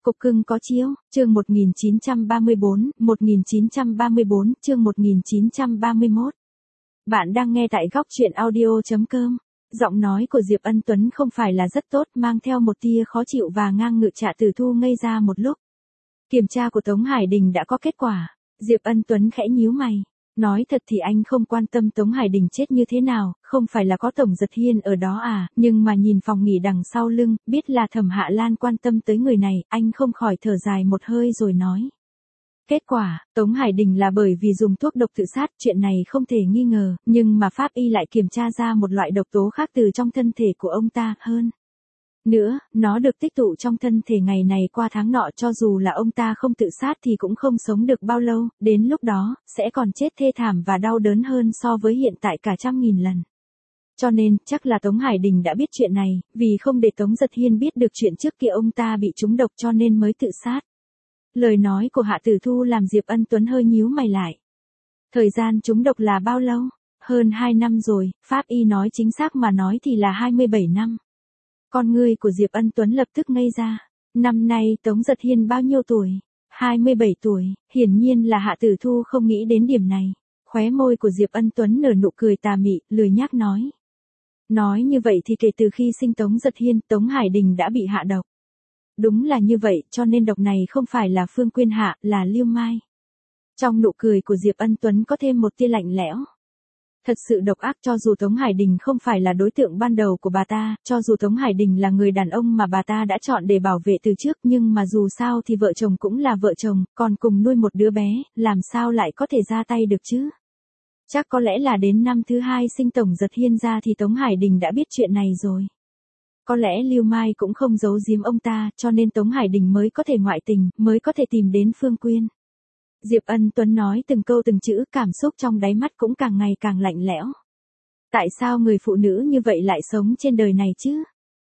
Cục cưng có chiếu, chương 1934, chương 1931. Bạn đang nghe tại góc truyện audio.com. Giọng nói của Diệp Ân Tuấn không phải là rất tốt, mang theo một tia khó chịu và ngang ngự. Trạ Tử Thu ngây ra một lúc. Kiểm tra của Tống Hải Đình đã có kết quả. Diệp Ân Tuấn khẽ nhíu mày. Nói thật thì anh không quan tâm Tống Hải Đình chết như thế nào, không phải là có Tổng Giật Hiên ở đó à, nhưng mà nhìn phòng nghỉ đằng sau lưng, biết là Thẩm Hạ Lan quan tâm tới người này, anh không khỏi thở dài một hơi rồi nói. Kết quả, Tống Hải Đình là bởi vì dùng thuốc độc tự sát, chuyện này không thể nghi ngờ, nhưng mà pháp y lại kiểm tra ra một loại độc tố khác từ trong thân thể của ông ta, hơn nữa, nó được tích tụ trong thân thể ngày này qua tháng nọ, cho dù là ông ta không tự sát thì cũng không sống được bao lâu, đến lúc đó, sẽ còn chết thê thảm và đau đớn hơn so với hiện tại cả 100.000 lần. Cho nên, chắc là Tống Hải Đình đã biết chuyện này, vì không để Tống Giật Hiên biết được chuyện trước kia ông ta bị trúng độc cho nên mới tự sát. Lời nói của Hạ Tử Thu làm Diệp Ân Tuấn hơi nhíu mày lại. Thời gian trúng độc là bao lâu? Hơn 2 năm rồi, pháp y nói chính xác mà nói thì là 27 năm. Con ngươi của Diệp Ân Tuấn lập tức ngây ra. Năm nay Tống Giật Hiên bao nhiêu tuổi? 27 tuổi, hiển nhiên là Hạ Tử Thu không nghĩ đến điểm này. Khóe môi của Diệp Ân Tuấn nở nụ cười tà mị, lười nhác nói. Nói như vậy thì kể từ khi sinh Tống Giật Hiên, Tống Hải Đình đã bị hạ độc. Đúng là như vậy, cho nên độc này không phải là Phương Quyên hạ, là Lưu Mai. Trong nụ cười của Diệp Ân Tuấn có thêm một tia lạnh lẽo. Thật sự độc ác, cho dù Tống Hải Đình không phải là đối tượng ban đầu của bà ta, cho dù Tống Hải Đình là người đàn ông mà bà ta đã chọn để bảo vệ từ trước, nhưng mà dù sao thì vợ chồng cũng là vợ chồng, còn cùng nuôi một đứa bé, làm sao lại có thể ra tay được chứ? Chắc có lẽ là đến năm thứ 2 sinh Tổng Giật Hiên ra thì Tống Hải Đình đã biết chuyện này rồi. Có lẽ Lưu Mai cũng không giấu giếm ông ta, cho nên Tống Hải Đình mới có thể ngoại tình, mới có thể tìm đến Phương Quyên. Diệp Ân Tuấn nói từng câu từng chữ, cảm xúc trong đáy mắt cũng càng ngày càng lạnh lẽo. Tại sao người phụ nữ như vậy lại sống trên đời này chứ?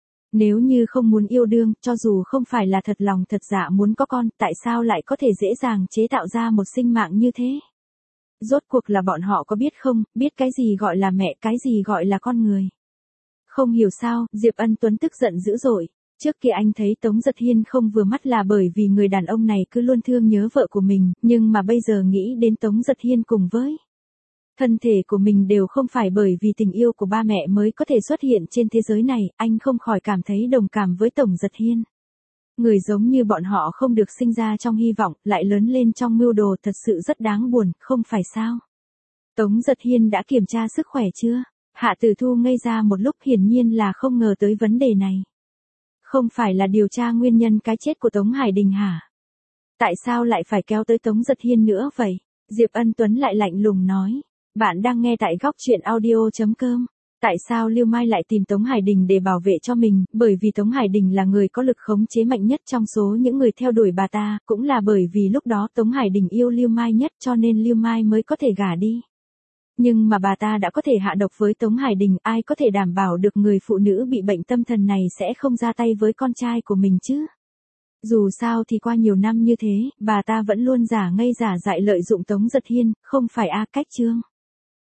Nếu như không muốn yêu đương, cho dù không phải là thật lòng thật dạ muốn có con, tại sao lại có thể dễ dàng chế tạo ra một sinh mạng như thế? Rốt cuộc là bọn họ có biết không, biết cái gì gọi là mẹ, cái gì gọi là con người? Không hiểu sao, Diệp Ân Tuấn tức giận dữ dội. Trước kia anh thấy Tống Giật Hiên không vừa mắt là bởi vì người đàn ông này cứ luôn thương nhớ vợ của mình, nhưng mà bây giờ nghĩ đến Tống Giật Hiên cùng với thân thể của mình đều không phải bởi vì tình yêu của ba mẹ mới có thể xuất hiện trên thế giới này, anh không khỏi cảm thấy đồng cảm với Tổng Giật Hiên. Người giống như bọn họ không được sinh ra trong hy vọng, lại lớn lên trong mưu đồ, thật sự rất đáng buồn, không phải sao? Tống Giật Hiên đã kiểm tra sức khỏe chưa? Hạ Tử Thu ngây ra một lúc, hiển nhiên là không ngờ tới vấn đề này. Không phải là điều tra nguyên nhân cái chết của Tống Hải Đình hả? Tại sao lại phải kéo tới Tống Giật Hiên nữa vậy? Diệp Ân Tuấn lại lạnh lùng nói. Bạn đang nghe tại góc truyện audio.com. Tại sao Lưu Mai lại tìm Tống Hải Đình để bảo vệ cho mình? Bởi vì Tống Hải Đình là người có lực khống chế mạnh nhất trong số những người theo đuổi bà ta, cũng là bởi vì lúc đó Tống Hải Đình yêu Lưu Mai nhất cho nên Lưu Mai mới có thể gả đi. Nhưng mà bà ta đã có thể hạ độc với Tống Hải Đình, ai có thể đảm bảo được người phụ nữ bị bệnh tâm thần này sẽ không ra tay với con trai của mình chứ? Dù sao thì qua nhiều năm như thế, bà ta vẫn luôn giả ngây giả dại lợi dụng Tống Giật Hiên, không phải cách Trương